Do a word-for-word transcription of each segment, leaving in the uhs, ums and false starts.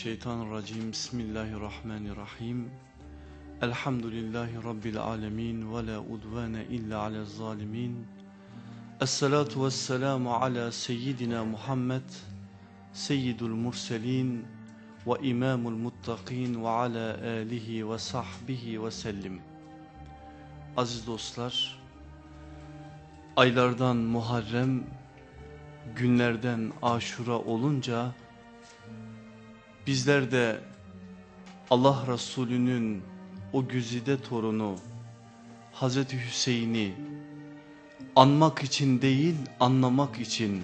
Mineşşeytanirracim. Bismillahirrahmanirrahim. Elhamdülillahi Rabbil alemin ve la udvane illa alel zalimin. Esselatu vesselamu ala seyyidina Muhammed, seyyidul murselin ve imamul muttaqin ve ala alihi ve sahbihi ve sellim. Aziz dostlar, aylardan Muharrem, günlerden Aşura olunca bizler de Allah Resulü'nün o güzide torunu Hazreti Hüseyin'i anmak için değil, anlamak için,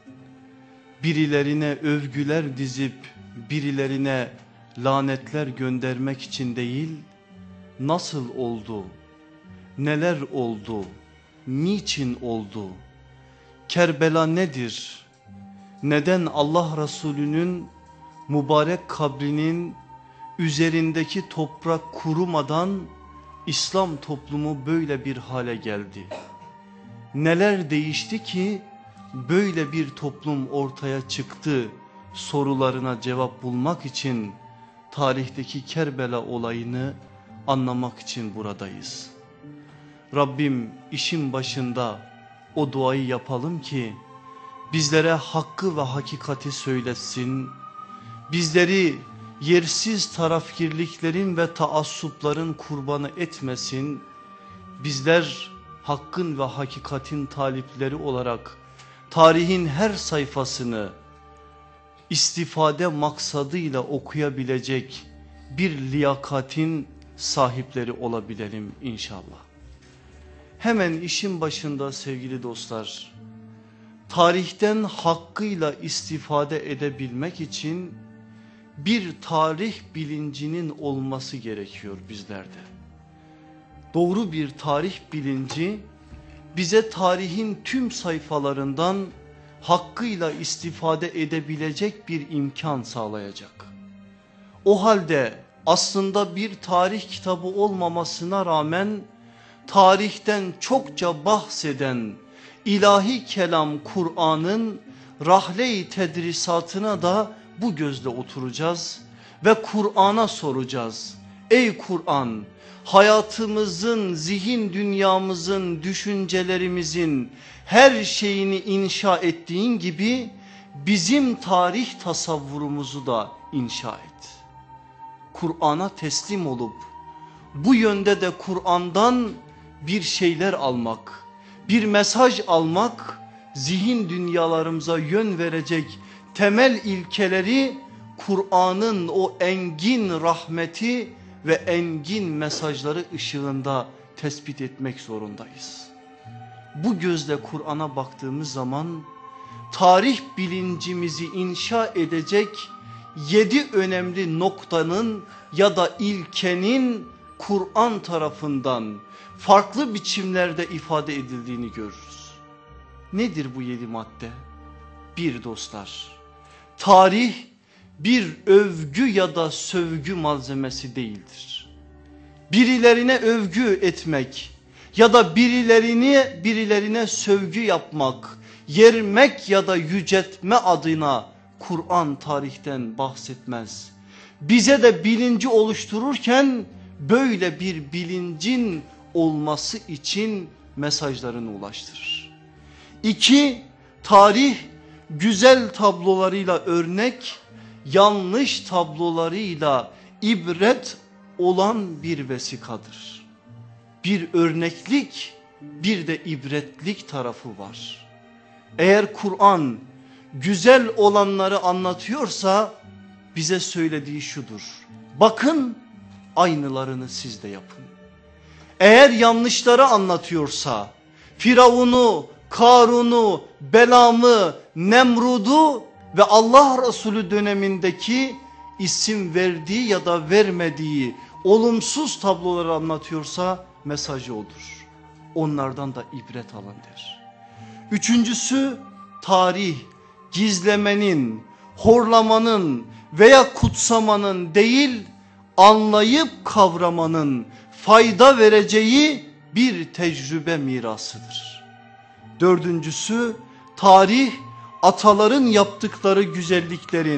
birilerine övgüler dizip birilerine lanetler göndermek için değil, nasıl oldu, neler oldu, niçin oldu, Kerbela nedir, neden Allah Resulü'nün mübarek kabrinin üzerindeki toprak kurumadan İslam toplumu böyle bir hale geldi? Neler değişti ki böyle bir toplum ortaya çıktı sorularına cevap bulmak için tarihteki Kerbela olayını anlamak için buradayız. Rabbim işin başında o duayı yapalım ki bizlere hakkı ve hakikati söyletsin. Bizleri yersiz tarafgirliklerin ve taassupların kurbanı etmesin. Bizler hakkın ve hakikatin talipleri olarak tarihin her sayfasını istifade maksadıyla okuyabilecek bir liyakatin sahipleri olabilelim inşallah. Hemen işin başında sevgili dostlar, tarihten hakkıyla istifade edebilmek için bir tarih bilincinin olması gerekiyor bizlerde. Doğru bir tarih bilinci bize tarihin tüm sayfalarından hakkıyla istifade edebilecek bir imkan sağlayacak. O halde aslında bir tarih kitabı olmamasına rağmen tarihten çokça bahseden ilahi kelam Kur'an'ın rahle-i tedrisatına da bu gözle oturacağız ve Kur'an'a soracağız. Ey Kur'an, hayatımızın, zihin dünyamızın, düşüncelerimizin her şeyini inşa ettiğin gibi bizim tarih tasavvurumuzu da inşa et. Kur'an'a teslim olup bu yönde de Kur'an'dan bir şeyler almak, bir mesaj almak, zihin dünyalarımıza yön verecek temel ilkeleri Kur'an'ın o engin rahmeti ve engin mesajları ışığında tespit etmek zorundayız. Bu gözle Kur'an'a baktığımız zaman tarih bilincimizi inşa edecek yedi önemli noktanın ya da ilkenin Kur'an tarafından farklı biçimlerde ifade edildiğini görürüz. Nedir bu yedi madde? Bir dostlar, tarih bir övgü ya da sövgü malzemesi değildir. Birilerine övgü etmek ya da birilerini birilerine sövgü yapmak, yermek ya da yüceltme adına Kur'an tarihten bahsetmez. Bize de bilinci oluştururken böyle bir bilincin olması için mesajlarını ulaştırır. İki, tarih güzel tablolarıyla örnek, yanlış tablolarıyla ibret olan bir vesikadır. Bir örneklik, bir de ibretlik tarafı var. Eğer Kur'an güzel olanları anlatıyorsa bize söylediği şudur: bakın, aynılarını siz de yapın. Eğer yanlışları anlatıyorsa, Firavun'u, Karun'u, Belam'ı, Nemrud'u ve Allah Resulü dönemindeki isim verdiği ya da vermediği olumsuz tabloları anlatıyorsa mesajı odur. Onlardan da ibret alın der. Üçüncüsü, tarih gizlemenin, horlamanın veya kutsamanın değil, anlayıp kavramanın fayda vereceği bir tecrübe mirasıdır. Dördüncüsü, tarih ataların yaptıkları güzelliklerin,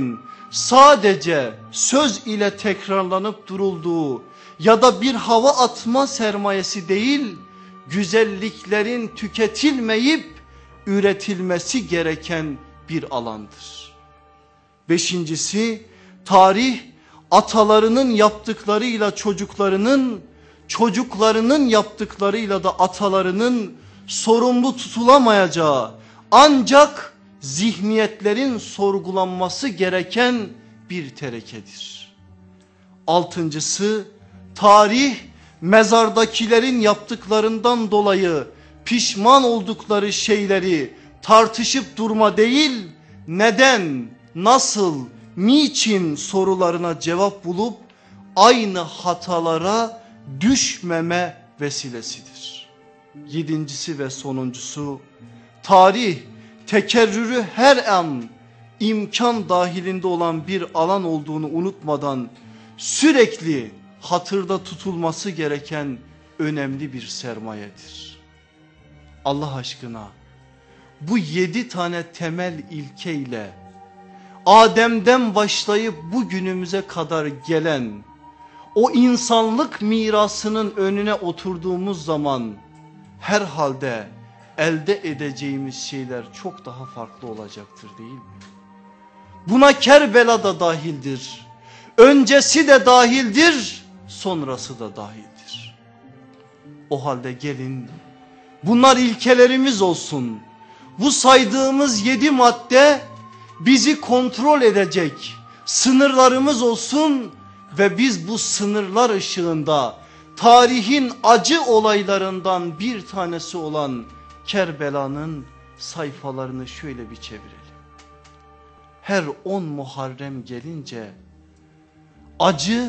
sadece söz ile tekrarlanıp durulduğu ya da bir hava atma sermayesi değil, güzelliklerin tüketilmeyip üretilmesi gereken bir alandır. Beşincisi, tarih atalarının yaptıklarıyla çocuklarının, çocuklarının yaptıklarıyla da atalarının sorumlu tutulamayacağı, ancak zihniyetlerin sorgulanması gereken bir terekedir. Altıncısı, tarih mezardakilerin yaptıklarından dolayı pişman oldukları şeyleri tartışıp durma değil, neden, nasıl, niçin sorularına cevap bulup aynı hatalara düşmeme vesilesidir. Yedincisi ve sonuncusu, tarih tekerrürü her an imkan dahilinde olan bir alan olduğunu unutmadan sürekli hatırda tutulması gereken önemli bir sermayedir. Allah aşkına bu yedi tane temel ilkeyle Adem'den başlayıp bugünümüze kadar gelen o insanlık mirasının önüne oturduğumuz zaman herhalde elde edeceğimiz şeyler çok daha farklı olacaktır, değil mi? Buna Kerbela da dahildir. Öncesi de dahildir, sonrası da dahildir. O halde gelin bunlar ilkelerimiz olsun. Bu saydığımız yedi madde bizi kontrol edecek sınırlarımız olsun ve biz bu sınırlar ışığında tarihin acı olaylarından bir tanesi olan Kerbela'nın sayfalarını şöyle bir çevirelim. Her on Muharrem gelince acı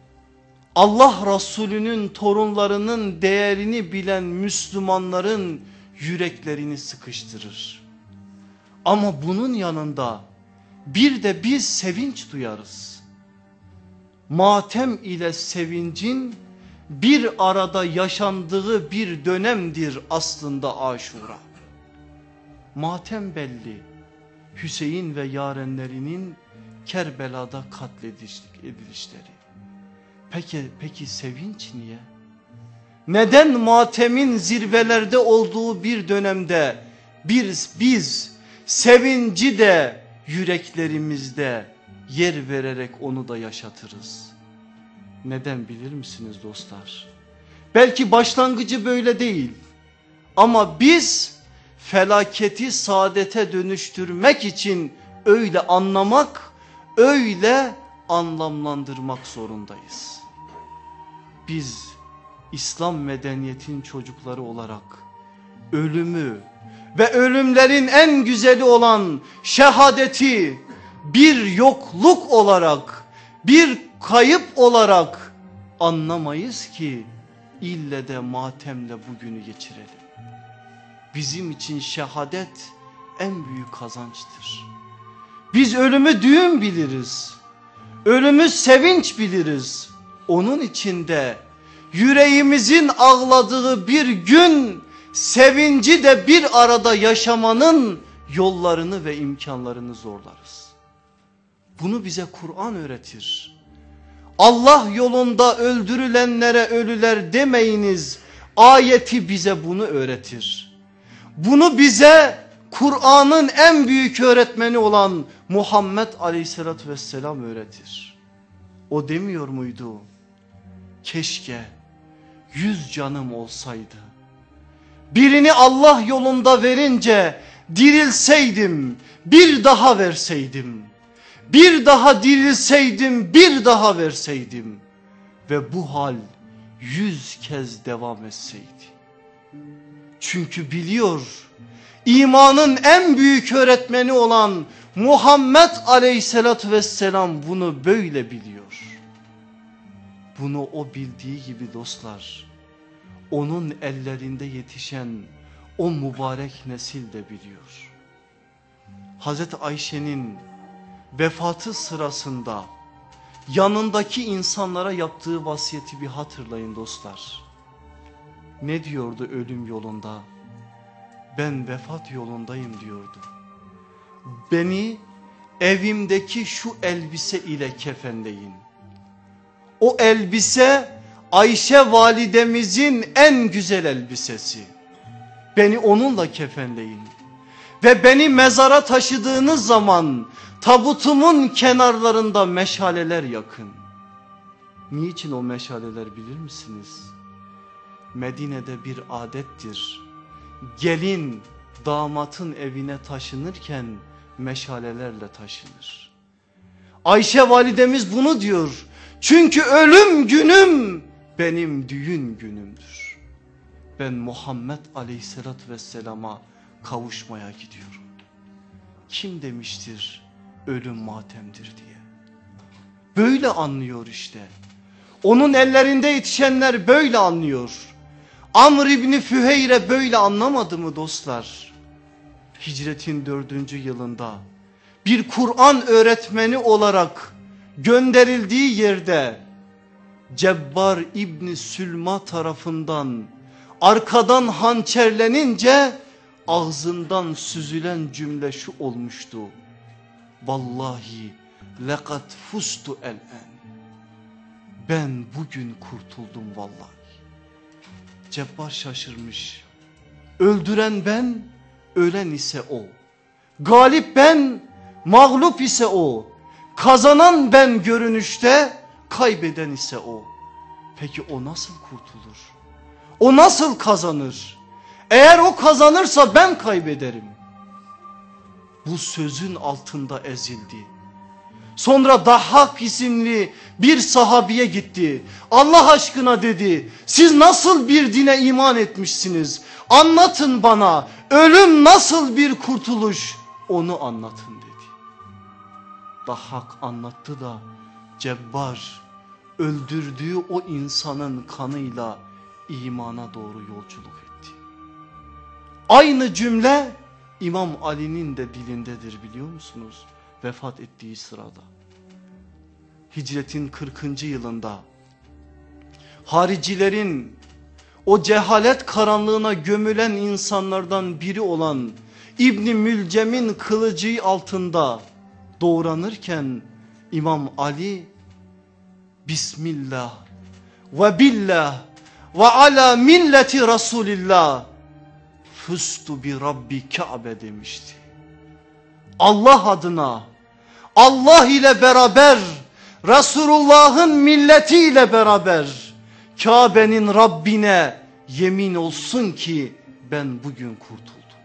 Allah Resulü'nün torunlarının değerini bilen Müslümanların yüreklerini sıkıştırır. Ama bunun yanında bir de biz sevinç duyarız. Matem ile sevincin bir arada yaşandığı bir dönemdir aslında Aşura. Matem belli, Hüseyin ve yarenlerinin Kerbela'da katledilişleri. Peki, peki sevinç niye? Neden matemin zirvelerde olduğu bir dönemde biz, biz sevinci de yüreklerimizde yer vererek onu da yaşatırız? Neden bilir misiniz dostlar? Belki başlangıcı böyle değil ama biz felaketi saadete dönüştürmek için öyle anlamak, öyle anlamlandırmak zorundayız. Biz İslam medeniyetin çocukları olarak ölümü ve ölümlerin en güzeli olan şehadeti bir yokluk olarak, bir kayıp olarak anlamayız ki ille de matemle bugünü geçirelim. Bizim için şehadet en büyük kazançtır. Biz ölümü düğün biliriz. Ölümü sevinç biliriz. Onun içinde yüreğimizin ağladığı bir gün sevinci de bir arada yaşamanın yollarını ve imkanlarını zorlarız. Bunu bize Kur'an öğretir. Allah yolunda öldürülenlere ölüler demeyiniz ayeti bize bunu öğretir. Bunu bize Kur'an'ın en büyük öğretmeni olan Muhammed Aleyhisselatü Vesselam öğretir. O demiyor muydu? Keşke yüz canım olsaydı. Birini Allah yolunda verince dirilseydim, bir daha verseydim. Bir daha dirilseydim, bir daha verseydim. Ve bu hal yüz kez devam etseydi. Çünkü biliyor, imanın en büyük öğretmeni olan Muhammed Aleyhisselatü Vesselam bunu böyle biliyor. Bunu o bildiği gibi dostlar, onun ellerinde yetişen o mübarek nesil de biliyor. Hazreti Ayşe'nin vefatı sırasında yanındaki insanlara yaptığı vasiyeti bir hatırlayın dostlar. Ne diyordu ölüm yolunda? Ben vefat yolundayım diyordu. Beni evimdeki şu elbise ile kefenleyin. O elbise Ayşe validemizin en güzel elbisesi. Beni onunla kefenleyin. Ve beni mezara taşıdığınız zaman tabutumun kenarlarında meşaleler yakın. Niçin o meşaleler bilir misiniz? Medine'de bir adettir. Gelin damatın evine taşınırken meşalelerle taşınır. Ayşe validemiz bunu diyor. Çünkü ölüm günüm benim düğün günümdür. Ben Muhammed Aleyhisselatü Vesselam'a kavuşmaya gidiyorum. Kim demiştir ölüm matemdir diye. Böyle anlıyor işte. Onun ellerinde yetişenler böyle anlıyor. Amr İbni Füheyre böyle anlamadı mı dostlar? Hicretin dördüncü yılında bir Kur'an öğretmeni olarak gönderildiği yerde Cebbar İbni Sülma tarafından arkadan hançerlenince ağzından süzülen cümle şu olmuştu. Vallahi lekad fustu el-en. Ben bugün kurtuldum vallahi. Cebbar şaşırmış. Öldüren ben, ölen ise o. Galip ben, mağlup ise o. Kazanan ben görünüşte, kaybeden ise o. Peki o nasıl kurtulur? O nasıl kazanır? Eğer o kazanırsa ben kaybederim. Bu sözün altında ezildi. Sonra Dahhak isimli bir sahabiye gitti. Allah aşkına dedi, siz nasıl bir dine iman etmişsiniz? Anlatın bana, ölüm nasıl bir kurtuluş? Onu anlatın dedi. Dahhak anlattı da Cebbar öldürdüğü o insanın kanıyla imana doğru yolculuk etti. Aynı cümle İmam Ali'nin de dilindedir biliyor musunuz? Vefat ettiği sırada. Hicretin kırkıncı yılında haricilerin o cehalet karanlığına gömülen insanlardan biri olan İbni Mülcem'in kılıcı altında doğranırken İmam Ali Bismillah ve billah ve ala milleti Resulillah fustu bi Rabbi Kabe demişti. Allah adına, Allah ile beraber, Resulullah'ın milletiyle beraber Kabe'nin Rabbine yemin olsun ki ben bugün kurtuldum.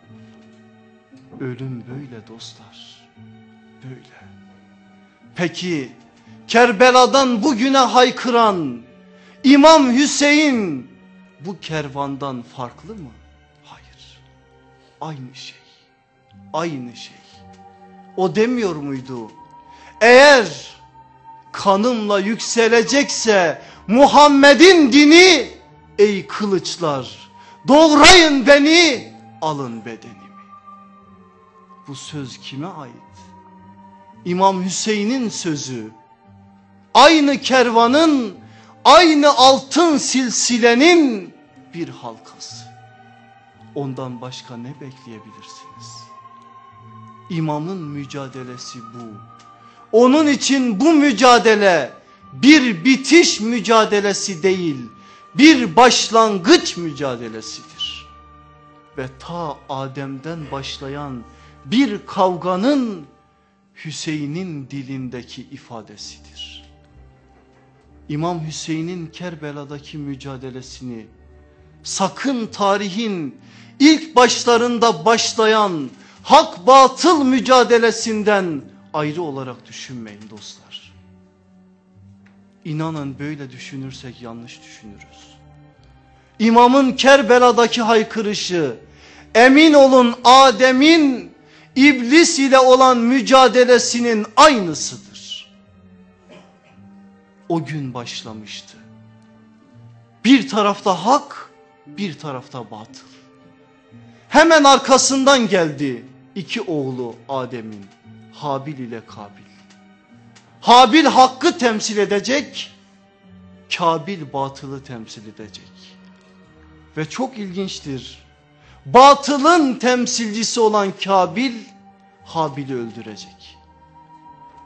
Ölüm böyle dostlar, böyle. Peki Kerbela'dan bugüne haykıran İmam Hüseyin bu kervandan farklı mı? Hayır. Aynı şey. Aynı şey. O demiyor muydu? Eğer kanımla yükselecekse Muhammed'in dini, ey kılıçlar doğrayın beni, alın bedenimi. Bu söz kime ait? İmam Hüseyin'in sözü. Aynı kervanın, aynı altın silsilenin bir halkası. Ondan başka ne bekleyebilirsiniz? İmamın mücadelesi bu. Onun için bu mücadele bir bitiş mücadelesi değil, bir başlangıç mücadelesidir. Ve ta Adem'den başlayan bir kavganın Hüseyin'in dilindeki ifadesidir. İmam Hüseyin'in Kerbela'daki mücadelesini sakın tarihin ilk başlarında başlayan hak batıl mücadelesinden ayrı olarak düşünmeyin dostlar. İnanın böyle düşünürsek yanlış düşünürüz. İmamın Kerbela'daki haykırışı, emin olun Adem'in İblis ile olan mücadelesinin aynısıdır. O gün başlamıştı. Bir tarafta hak, bir tarafta batıl. Hemen arkasından geldi iki oğlu Adem'in, Habil ile Kabil. Habil hakkı temsil edecek, Kabil batılı temsil edecek. Ve çok ilginçtir. Batılın temsilcisi olan Kabil Habil'i öldürecek.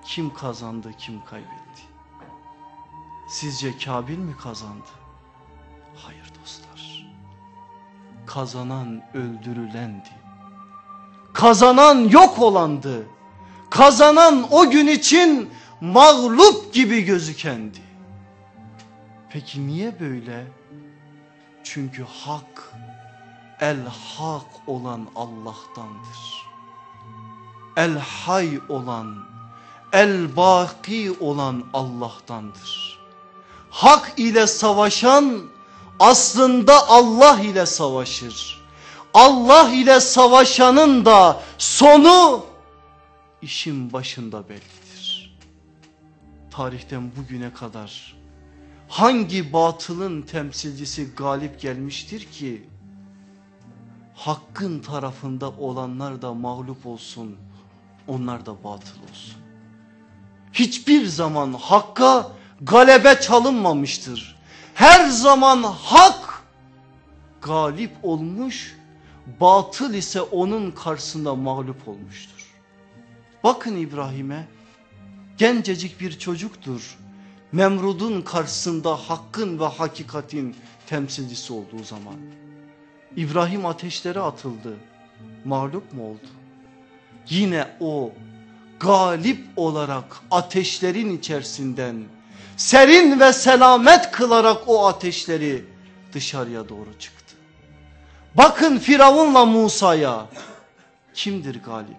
Kim kazandı, kim kaybetti? Sizce Kabil mi kazandı? Hayır dostlar. Kazanan öldürülendi. Kazanan yok olandı. Kazanan o gün için mağlup gibi gözükendi. Peki niye böyle? Çünkü hak, el hak olan Allah'tandır. El hay olan, el baki olan Allah'tandır. Hak ile savaşan aslında Allah ile savaşır. Allah ile savaşanın da sonu işin başında bellidir. Tarihten bugüne kadar hangi batılın temsilcisi galip gelmiştir ki hakkın tarafında olanlar da mağlup olsun, onlar da batıl olsun? Hiçbir zaman hakka galebe çalınmamıştır. Her zaman hak galip olmuş, batıl ise onun karşısında mağlup olmuştur. Bakın İbrahim'e, gencecik bir çocuktur. Nemrud'un karşısında hakkın ve hakikatin temsilcisi olduğu zaman. İbrahim ateşlere atıldı. Mağlup mu oldu? Yine o galip olarak ateşlerin içerisinden serin ve selamet kılarak o ateşleri dışarıya doğru çıktı. Bakın Firavun'la Musa'ya, kimdir galip?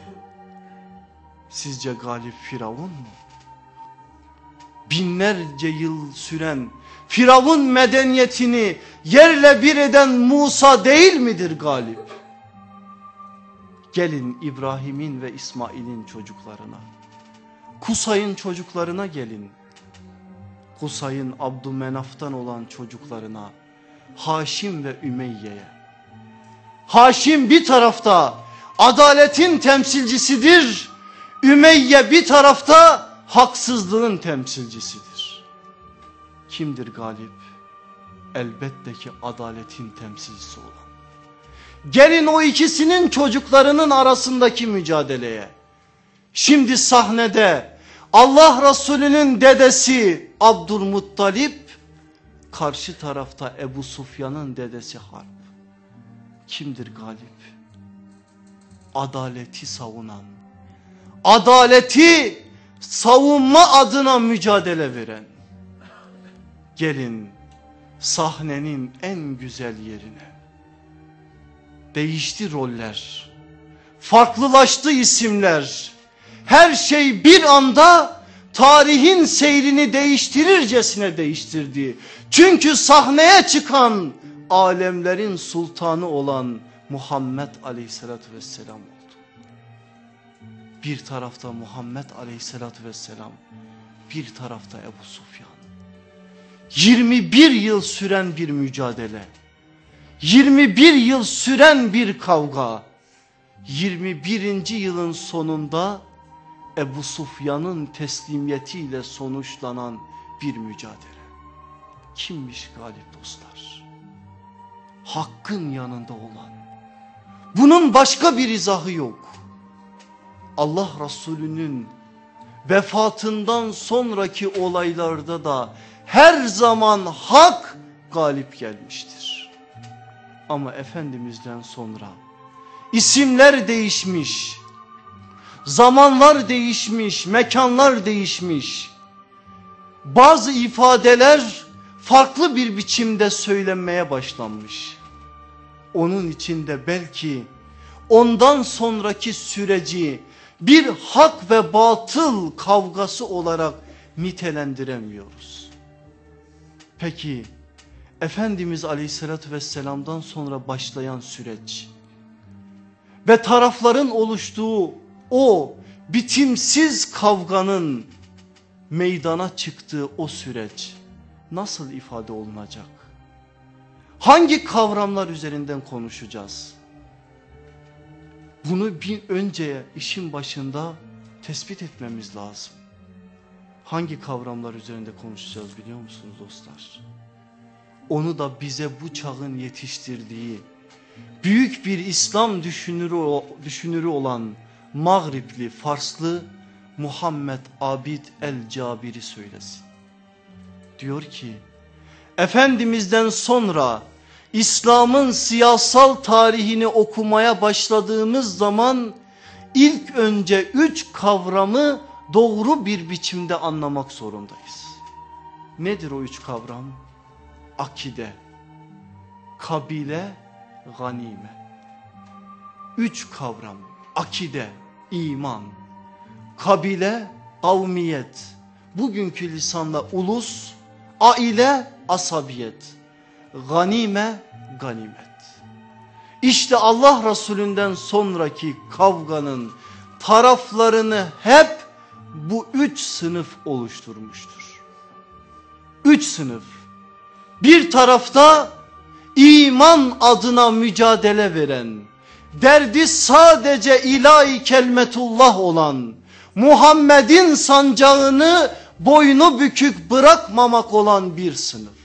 Sizce galip Firavun mu? Binlerce yıl süren Firavun medeniyetini yerle bir eden Musa değil midir galip? Gelin İbrahim'in ve İsmail'in çocuklarına, Kusay'ın çocuklarına gelin. Kusay'ın Abdümenaf'tan olan çocuklarına, Haşim ve Ümeyye'ye. Haşim bir tarafta adaletin temsilcisidir. Ümeyye bir tarafta haksızlığın temsilcisidir. Kimdir galip? Elbette ki adaletin temsilcisi olan. Gelin o ikisinin çocuklarının arasındaki mücadeleye. Şimdi sahnede Allah Resulü'nün dedesi Abdülmuttalip, karşı tarafta Ebu Sufyan'ın dedesi Harp. Kimdir galip? Adaleti savunan, adaleti savunma adına mücadele veren. Gelin sahnenin en güzel yerine. Değişti roller, farklılaştı isimler. Her şey bir anda tarihin seyrini değiştirircesine değiştirdi. Çünkü sahneye çıkan alemlerin sultanı olan Muhammed Aleyhisselatü Vesselam oldu. Bir tarafta Muhammed Aleyhisselatü Vesselam, bir tarafta Ebu Sufyan. yirmi bir yıl süren bir mücadele, yirmi bir yıl süren bir kavga, yirmi birinci yılın sonunda Ebu Sufyan'ın teslimiyetiyle sonuçlanan bir mücadele. Kimmiş galip dostlar? Hakkın yanında olan. Bunun başka bir izahı yok. Allah Resulü'nün vefatından sonraki olaylarda da her zaman hak galip gelmiştir. Ama Efendimiz'den sonra isimler değişmiş, zamanlar değişmiş, mekanlar değişmiş. Bazı ifadeler farklı bir biçimde söylenmeye başlanmış. Onun için de belki ondan sonraki süreci bir hak ve batıl kavgası olarak nitelendiremiyoruz. Peki Efendimiz Aleyhisselatü Vesselam'dan sonra başlayan süreç ve tarafların oluştuğu o bitimsiz kavganın meydana çıktığı o süreç nasıl ifade olunacak? Hangi kavramlar üzerinden konuşacağız? Bunu bir önce işin başında tespit etmemiz lazım. Hangi kavramlar üzerinde konuşacağız biliyor musunuz dostlar? Onu da bize bu çağın yetiştirdiği büyük bir İslam düşünürü, düşünürü olan Mağripli, Farslı Muhammed Abid el-Cabiri söylesin. Diyor ki, Efendimiz'den sonra İslam'ın siyasal tarihini okumaya başladığımız zaman ilk önce üç kavramı doğru bir biçimde anlamak zorundayız. Nedir o üç kavram? Akide, kabile, ganime. Üç kavram: akide, iman, kabile, kavmiyet, bugünkü lisanla ulus, aile, asabiyet, ganime, ganimet. İşte Allah Resulünden sonraki kavganın taraflarını hep bu üç sınıf oluşturmuştur. Üç sınıf. Bir tarafta iman adına mücadele veren, derdi sadece ilahi kelimetullah olan, Muhammed'in sancağını boynu bükük bırakmamak olan bir sınıf.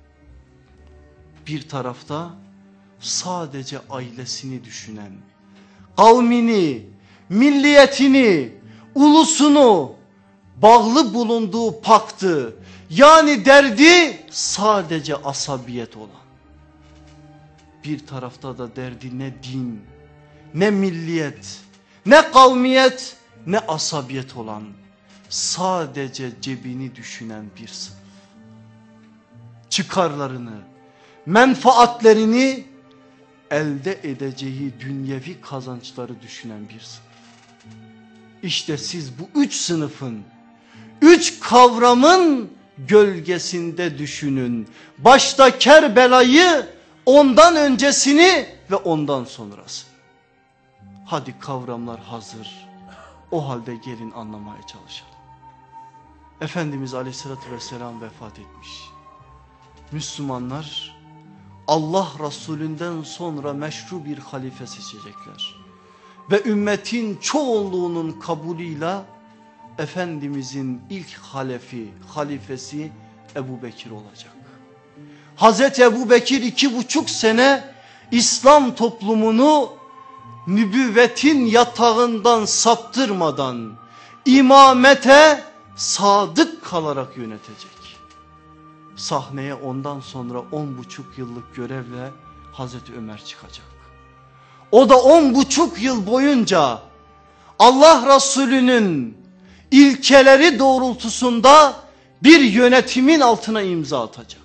Bir tarafta sadece ailesini düşünen, kavmini, milliyetini, ulusunu, bağlı bulunduğu paktı, yani derdi sadece asabiyet olan. Bir tarafta da derdi ne din, ne milliyet, ne kavmiyet, ne asabiyet olan, sadece cebini düşünen bir sınıf. Çıkarlarını, menfaatlerini, elde edeceği dünyevi kazançları düşünen bir sınıf. İşte siz bu üç sınıfın, üç kavramın gölgesinde düşünün. Başta Kerbela'yı, ondan öncesini ve ondan sonrası. Hadi kavramlar hazır. O halde gelin anlamaya çalışalım. Efendimiz Aleyhisselatü Vesselam vefat etmiş. Müslümanlar Allah Resulünden sonra meşru bir halife seçecekler. Ve ümmetin çoğunluğunun kabulüyle Efendimizin ilk halefi, halifesi Ebu Bekir olacak. Hazreti Ebu Bekir iki buçuk sene İslam toplumunu nübüvvetin yatağından saptırmadan imamete sadık kalarak yönetecek. Sahneye ondan sonra on buçuk yıllık görevle Hazreti Ömer çıkacak. O da on buçuk yıl boyunca Allah Resulü'nün ilkeleri doğrultusunda bir yönetimin altına imza atacak.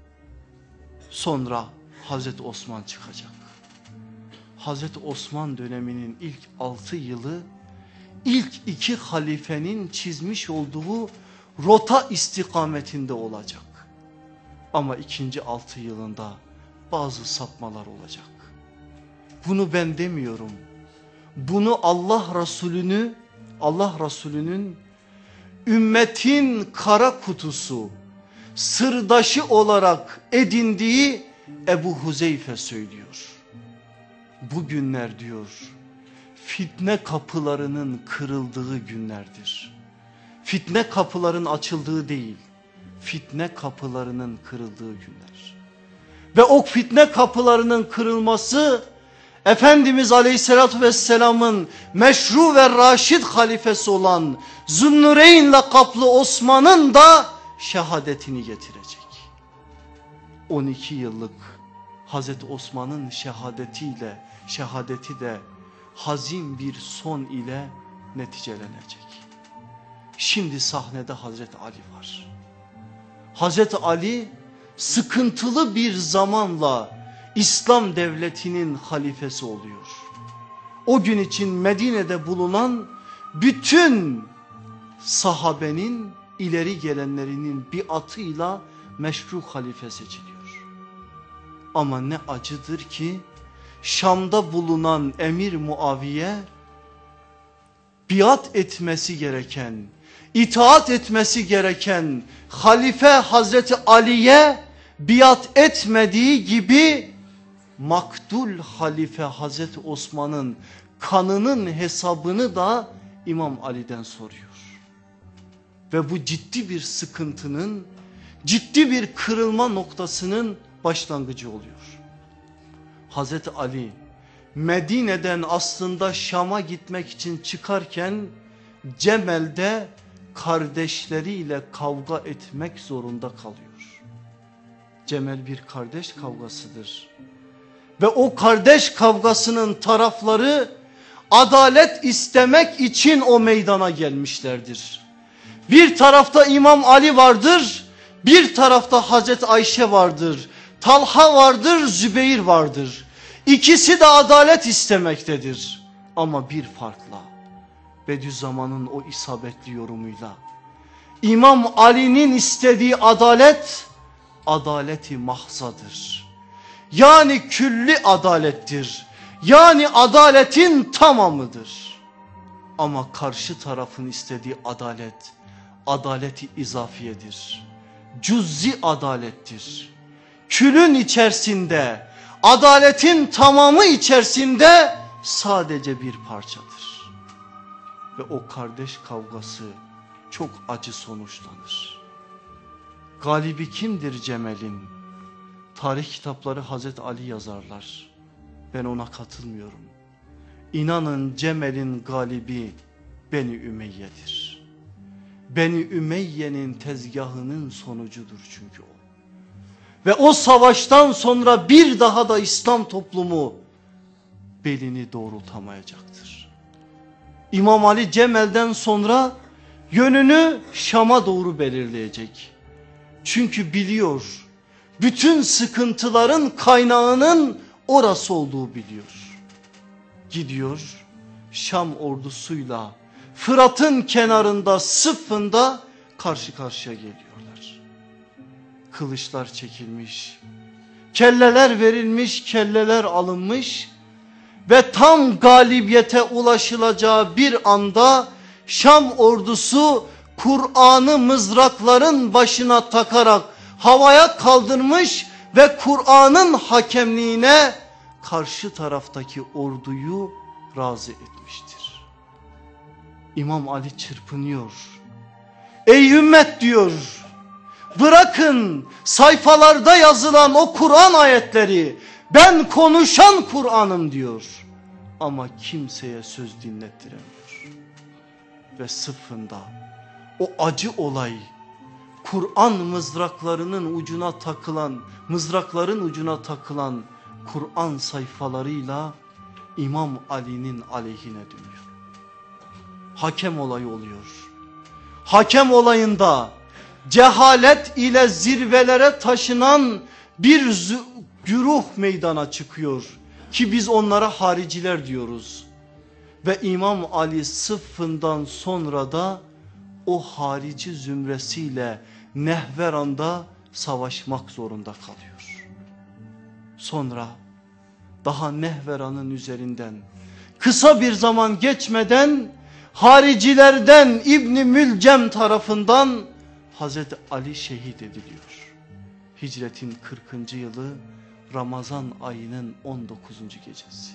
Sonra Hazreti Osman çıkacak. Hazreti Osman döneminin ilk altı yılı ilk iki halifenin çizmiş olduğu rota istikametinde olacak. Ama ikinci altı yılında bazı sapmalar olacak. Bunu ben demiyorum. Bunu Allah Resulü'nü, Allah Resulü'nün ümmetin kara kutusu, sırdaşı olarak edindiği Ebu Huzeyfe söylüyor. Bugünler diyor, fitne kapılarının kırıldığı günlerdir. Fitne kapıların açıldığı değil, fitne kapılarının kırıldığı günler. Ve o fitne kapılarının kırılması, Efendimiz Aleyhisselatü Vesselam'ın meşru ve raşid halifesi olan Zünnüreyn lakaplı Osman'ın da şehadetini getirecek. on iki yıllık Hazreti Osman'ın şehadetiyle, şehadeti de hazin bir son ile neticelenecek. Şimdi sahnede Hazreti Ali var. Hazreti Ali sıkıntılı bir zamanla İslam devletinin halifesi oluyor. O gün için Medine'de bulunan bütün sahabenin, ileri gelenlerinin biatıyla meşru halife seçiliyor. Ama ne acıdır ki Şam'da bulunan Emir Muaviye biat etmesi gereken, itaat etmesi gereken halife Hazreti Ali'ye biat etmediği gibi maktul halife Hazreti Osman'ın kanının hesabını da İmam Ali'den soruyor. Ve bu ciddi bir sıkıntının, ciddi bir kırılma noktasının başlangıcı oluyor. Hazreti Ali Medine'den aslında Şam'a gitmek için çıkarken Cemel'de kardeşleriyle kavga etmek zorunda kalıyor. Cemel bir kardeş kavgasıdır. Ve o kardeş kavgasının tarafları adalet istemek için o meydana gelmişlerdir. Bir tarafta İmam Ali vardır, bir tarafta Hazreti Ayşe vardır, Talha vardır, Zübeyir vardır. İkisi de adalet istemektedir. Ama bir farkla, Bediüzzaman'ın o isabetli yorumuyla, İmam Ali'nin istediği adalet, adaleti mahzadır. Yani külli adalettir. Yani adaletin tamamıdır. Ama karşı tarafın istediği adalet, adaleti izafiyedir. Cüz'i adalettir. Külün içerisinde, adaletin tamamı içerisinde sadece bir parçadır. Ve o kardeş kavgası çok acı sonuçlanır. Galibi kimdir Cemel'in? Tarih kitapları Hazreti Ali yazarlar. Ben ona katılmıyorum. İnanın Cemel'in galibi Beni Ümeyye'dir. Beni Ümeyye'nin tezgahının sonucudur çünkü o. Ve o savaştan sonra bir daha da İslam toplumu belini doğrultamayacaktır. İmam Ali Cemel'den sonra yönünü Şam'a doğru belirleyecek. Çünkü biliyor, bütün sıkıntıların kaynağının orası olduğu biliyor. Gidiyor Şam ordusuyla Fırat'ın kenarında, Sıffın'da karşı karşıya geliyorlar. Kılıçlar çekilmiş, kelleler verilmiş, kelleler alınmış ve tam galibiyete ulaşılacağı bir anda Şam ordusu Kur'an'ı mızrakların başına takarak havaya kaldırmış ve Kur'an'ın hakemliğine karşı taraftaki orduyu razı etmiştir. İmam Ali çırpınıyor. Ey ümmet diyor, bırakın sayfalarda yazılan o Kur'an ayetleri, ben konuşan Kur'an'ım diyor. Ama kimseye söz dinlettiremiyor. Ve Sıffın'da o acı olay, Kur'an mızraklarının ucuna takılan, mızrakların ucuna takılan Kur'an sayfalarıyla İmam Ali'nin aleyhine dönüyor. Hakem olayı oluyor. Hakem olayında cehalet ile zirvelere taşınan bir güruh meydana çıkıyor ki biz onlara hariciler diyoruz. Ve İmam Ali Sıffın'dan sonra da o harici zümresiyle Nehveran'da savaşmak zorunda kalıyor. Sonra daha Nehveran'ın üzerinden kısa bir zaman geçmeden haricilerden İbn-i Mülcem tarafından Hazreti Ali şehit ediliyor. Hicretin kırkıncı yılı Ramazan ayının on dokuzuncu gecesi.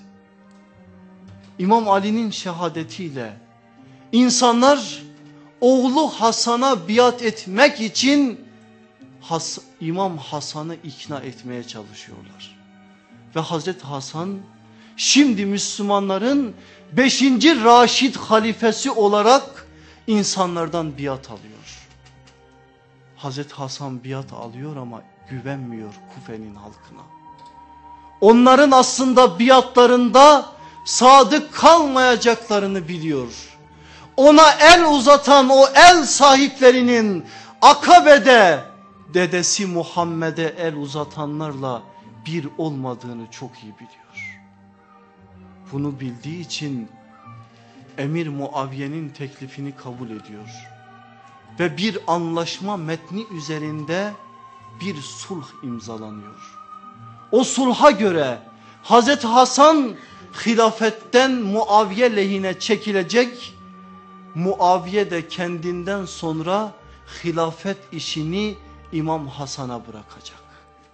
İmam Ali'nin şehadetiyle insanlar oğlu Hasan'a biat etmek için Has İmam Hasan'ı ikna etmeye çalışıyorlar. Ve Hazreti Hasan şimdi Müslümanların beşinci Raşid halifesi olarak insanlardan biat alıyor. Hazreti Hasan biat alıyor ama güvenmiyor Kufe'nin halkına. Onların aslında biatlarında sadık kalmayacaklarını biliyor. Ona el uzatan o el sahiplerinin Akabe'de dedesi Muhammed'e el uzatanlarla bir olmadığını çok iyi biliyor. Bunu bildiği için Emir Muaviye'nin teklifini kabul ediyor. Ve bir anlaşma metni üzerinde bir sulh imzalanıyor. O sulha göre Hazreti Hasan hilafetten Muaviye lehine çekilecek. Muaviye de kendinden sonra hilafet işini İmam Hasan'a bırakacak.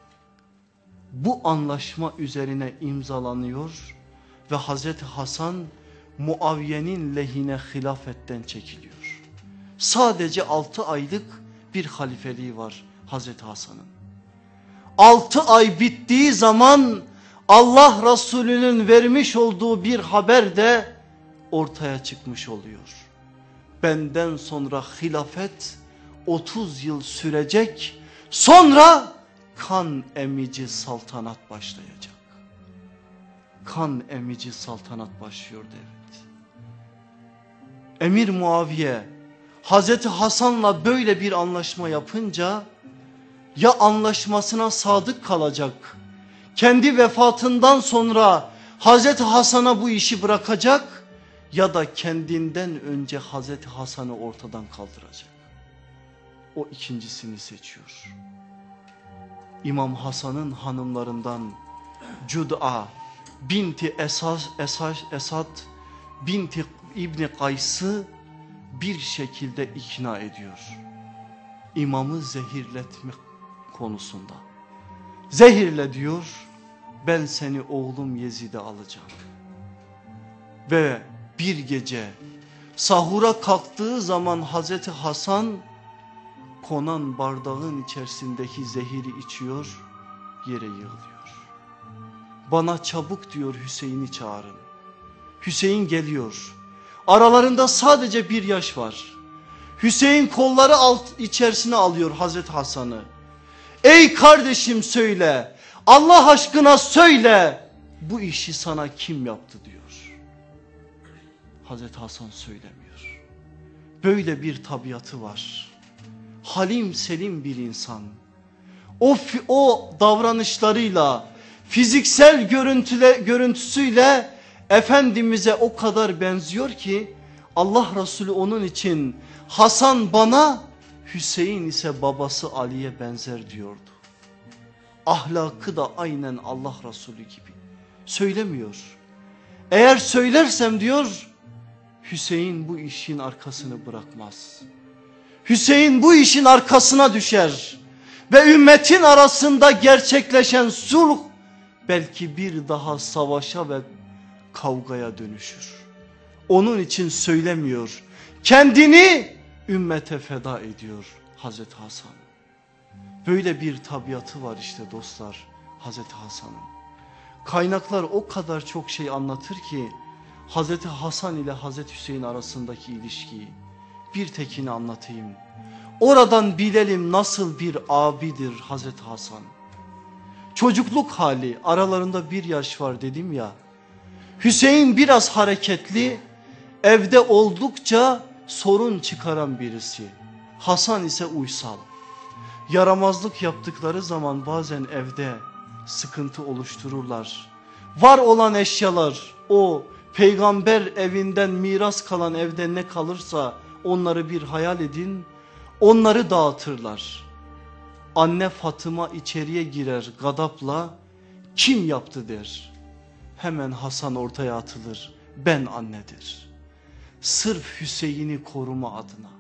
Bu anlaşma üzerine imzalanıyor ve Hazreti Hasan Muaviye'nin lehine hilafetten çekiliyor. Sadece altı aylık bir halifeliği var Hazreti Hasan'ın. altı ay bittiği zaman Allah Resulü'nün vermiş olduğu bir haber de ortaya çıkmış oluyor. benden sonra hilafet otuz yıl sürecek, sonra kan emici saltanat başlayacak. Kan emici saltanat başlıyordu, evet. Emir Muaviye Hazreti Hasan'la böyle bir anlaşma yapınca ya anlaşmasına sadık kalacak, kendi vefatından sonra Hazreti Hasan'a bu işi bırakacak ya da kendinden önce Hazreti Hasan'ı ortadan kaldıracak. O ikincisini seçiyor. İmam Hasan'ın hanımlarından Cud'a binti Esas, Esas, Esad binti İbni Kays'ı bir şekilde ikna ediyor. İmamı zehirletme konusunda. Zehirle diyor, ben seni oğlum Yezid'e alacağım. Ve bir gece sahura kalktığı zaman Hazreti Hasan konan bardağın içerisindeki zehiri içiyor, yere yığılıyor. Bana çabuk diyor, Hüseyin'i çağırın. Hüseyin geliyor. Aralarında sadece bir yaş var. Hüseyin kolları alt içerisine alıyor Hazreti Hasan'ı. Ey kardeşim söyle, Allah aşkına söyle, bu işi sana kim yaptı diyor. Hazreti Hasan söylemiyor. Böyle bir tabiatı var. Halim selim bir insan. O, o davranışlarıyla, fiziksel görüntüle, görüntüsüyle Efendimiz'e o kadar benziyor ki Allah Resulü onun için Hasan bana, Hüseyin ise babası Ali'ye benzer diyordu. Ahlakı da aynen Allah Resulü gibi. Söylemiyor. Eğer söylersem diyor, Hüseyin bu işin arkasını bırakmaz. Hüseyin bu işin arkasına düşer ve ümmetin arasında gerçekleşen sulh belki bir daha savaşa ve kavgaya dönüşür. Onun için söylemiyor. Kendini ümmete feda ediyor Hazreti Hasan. Böyle bir tabiatı var işte dostlar Hazreti Hasan'ın. Kaynaklar o kadar çok şey anlatır ki Hazreti Hasan ile Hazreti Hüseyin arasındaki ilişkiyi bir tekini anlatayım. Oradan bilelim nasıl bir abidir Hazreti Hasan. Çocukluk hali, aralarında bir yaş var dedim ya. Hüseyin biraz hareketli, evde oldukça sorun çıkaran birisi. Hasan ise uysal. Yaramazlık yaptıkları zaman bazen evde sıkıntı oluştururlar. Var olan eşyalar, o peygamber evinden miras kalan evde ne kalırsa onları bir hayal edin. Onları dağıtırlar. Anne Fatıma içeriye girer gadapla, kim yaptı der. Hemen Hasan ortaya atılır, ben annedir. Sırf Hüseyin'i koruma adına,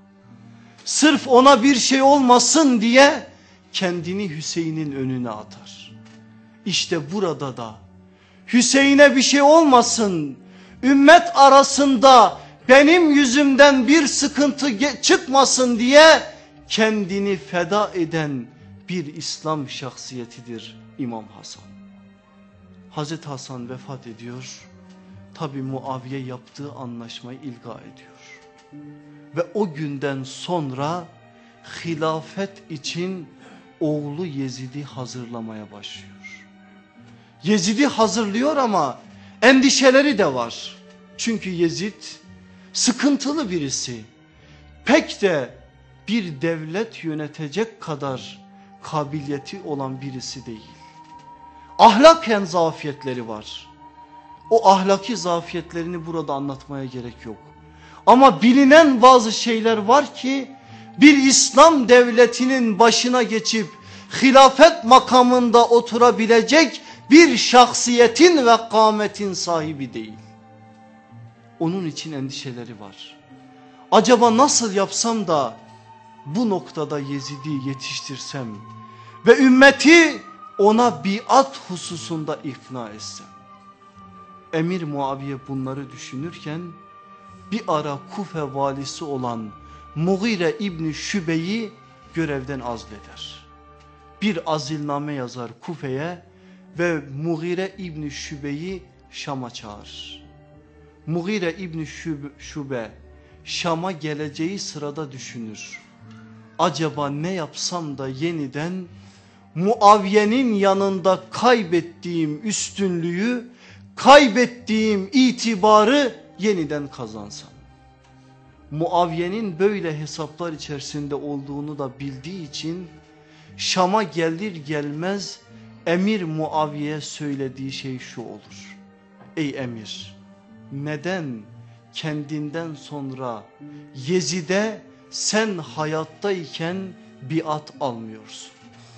sırf ona bir şey olmasın diye kendini Hüseyin'in önüne atar. İşte burada da Hüseyin'e bir şey olmasın, ümmet arasında benim yüzümden bir sıkıntı çıkmasın diye kendini feda eden bir İslam şahsiyetidir İmam Hasan. Hazreti Hasan vefat ediyor. Tabi Muaviye yaptığı anlaşmayı ilga ediyor. Ve o günden sonra hilafet için oğlu Yezid'i hazırlamaya başlıyor. Yezid'i hazırlıyor ama endişeleri de var. Çünkü Yezid sıkıntılı birisi. Pek de bir devlet yönetecek kadar kabiliyeti olan birisi değil. Ahlaken zafiyetleri var. O ahlaki zafiyetlerini burada anlatmaya gerek yok. Ama bilinen bazı şeyler var ki bir İslam devletinin başına geçip hilafet makamında oturabilecek bir şahsiyetin ve kâmetin sahibi değil. Onun için endişeleri var. Acaba nasıl yapsam da bu noktada Yezid'i yetiştirsem ve ümmeti ona biat hususunda ikna etsem. Emir Muaviye bunları düşünürken bir ara Kufe valisi olan Mughire İbni Şübe'yi görevden azleder. Bir azilname yazar Kufe'ye ve Mughire İbni Şübe'yi Şam'a çağırır. Mughire İbni Şübe Şam'a geleceği sırada düşünür. Acaba ne yapsam da yeniden Muaviye'nin yanında kaybettiğim üstünlüğü, kaybettiğim itibarı yeniden kazansam. Muaviye'nin böyle hesaplar içerisinde olduğunu da bildiği için Şam'a gelir gelmez Emir Muaviye söylediği şey şu olur. Ey emir, neden kendinden sonra Yezid'e sen hayattayken biat almıyorsun?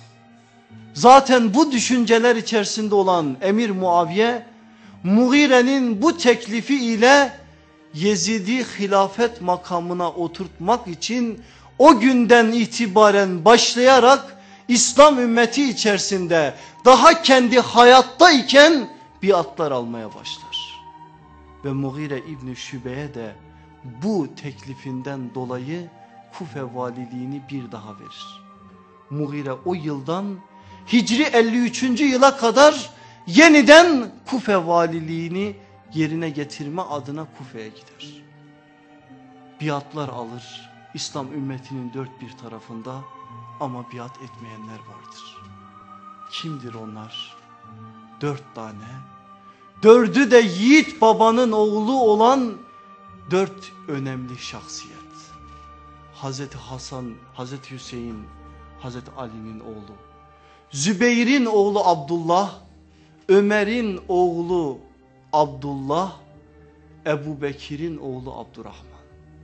Zaten bu düşünceler içerisinde olan Emir Muaviye, Mughire'nin bu teklifi ile Yezid'i hilafet makamına oturtmak için o günden itibaren başlayarak İslam ümmeti içerisinde daha kendi hayattayken biatlar almaya başlar. Ve Mughire İbni Şube'ye de bu teklifinden dolayı Kufe valiliğini bir daha verir. Mughire o yıldan Hicri elli üçüncü yıla kadar yeniden Kufe valiliğini yerine getirme adına Kufe'ye gider. Biatlar alır İslam ümmetinin dört bir tarafında ama biat etmeyenler vardır. Kimdir onlar? Dört tane. Dördü de yiğit babanın oğlu olan dört önemli şahsiyet. Hazreti Hasan, Hazreti Hüseyin, Hazreti Ali'nin oğlu. Zübeyir'in oğlu Abdullah, Ömer'in oğlu Abdullah, Ebu Bekir'in oğlu Abdurrahman.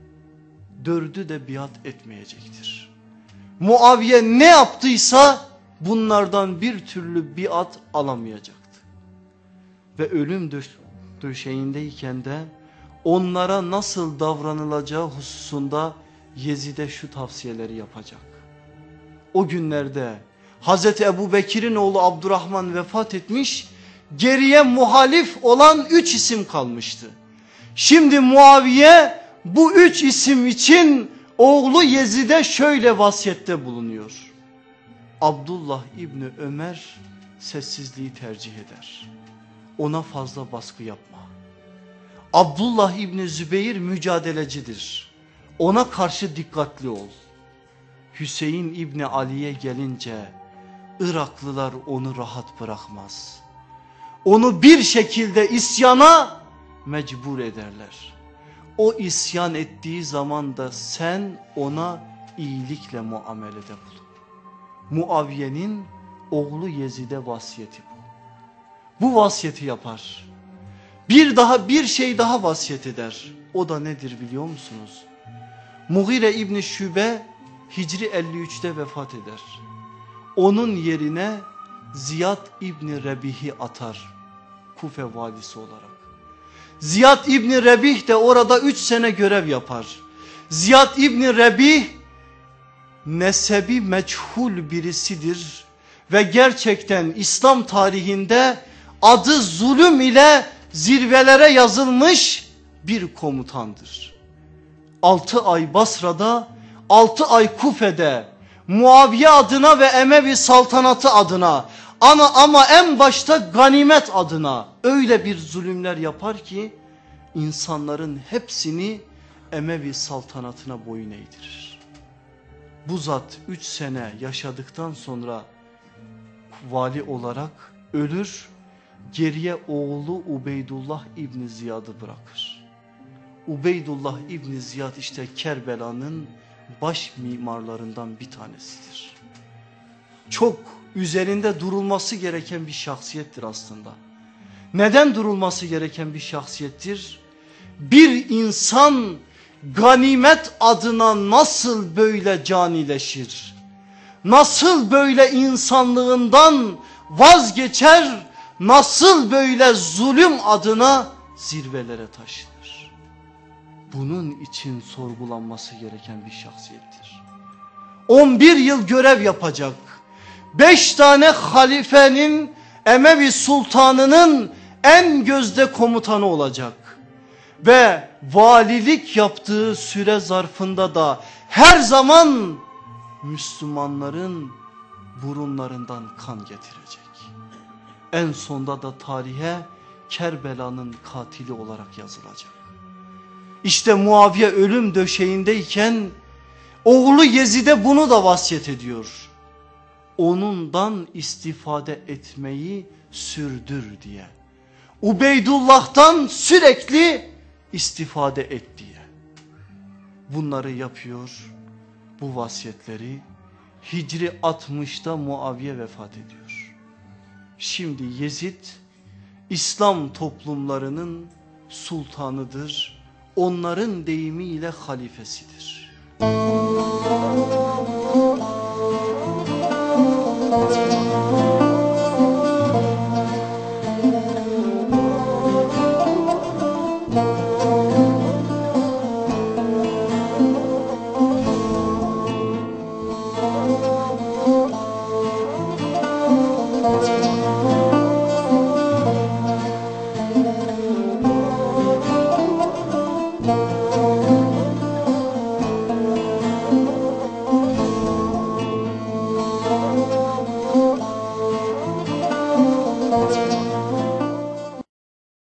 Dördü de biat etmeyecektir. Muaviye ne yaptıysa bunlardan bir türlü biat alamayacaktı. Ve ölüm döşeğindeyken de onlara nasıl davranılacağı hususunda Yezid'e şu tavsiyeleri yapacak. O günlerde Hazreti Ebu Bekir'in oğlu Abdurrahman vefat etmiş, geriye muhalif olan üç isim kalmıştı. Şimdi Muaviye bu üç isim için oğlu Yezid'e şöyle vasiyette bulunuyor. Abdullah İbni Ömer sessizliği tercih eder. Ona fazla baskı yapma. Abdullah İbni Zübeyir mücadelecidir. Ona karşı dikkatli ol. Hüseyin İbni Ali'ye gelince Iraklılar onu rahat bırakmaz. Onu bir şekilde isyana mecbur ederler. O isyan ettiği zaman da sen ona iyilikle muamelede bulun. Muaviye'nin oğlu Yezid'e vasiyeti bu. Bu vasiyeti yapar. Bir daha bir şey daha vasiyet eder. O da nedir biliyor musunuz? Mughire İbni Şube Hicri elli üçte vefat eder. Onun yerine Ziyad İbni Rebih'i atar Kufe valisi olarak. Ziyad İbni Rebih de orada üç sene görev yapar. Ziyad İbni Rebih nesebi meçhul birisidir ve gerçekten İslam tarihinde adı zulüm ile zirvelere yazılmış bir komutandır. Altı ay Basra'da, altı ay Kufe'de Muaviye adına ve Emevi saltanatı adına ama, ama en başta ganimet adına öyle bir zulümler yapar ki insanların hepsini Emevi saltanatına boyun eğdirir. Bu zat üç sene yaşadıktan sonra vali olarak ölür, geriye oğlu Ubeydullah İbni Ziyad'ı bırakır. Ubeydullah İbni Ziyad işte Kerbela'nın baş mimarlarından bir tanesidir. Çok üzerinde durulması gereken bir şahsiyettir aslında. Neden durulması gereken bir şahsiyettir? Bir insan ganimet adına nasıl böyle canileşir? Nasıl böyle insanlığından vazgeçer? Nasıl böyle zulüm adına zirvelere taşınır? Bunun için sorgulanması gereken bir şahsiyettir. on bir yıl görev yapacak. beş tane halifenin, Emevi sultanının en gözde komutanı olacak. Ve valilik yaptığı süre zarfında da her zaman Müslümanların burunlarından kan getirecek. En sonda da tarihe Kerbela'nın katili olarak yazılacak. İşte Muaviye ölüm döşeğindeyken oğlu Yezid'e bunu da vasiyet ediyor. Onundan istifade etmeyi sürdür diye. Ubeydullah'tan sürekli istifade et diye. Bunları yapıyor, bu vasiyetleri. Hicri altmışta Muaviye vefat ediyor. Şimdi Yezid İslam toplumlarının sultanıdır. Onların deyimiyle halifesidir.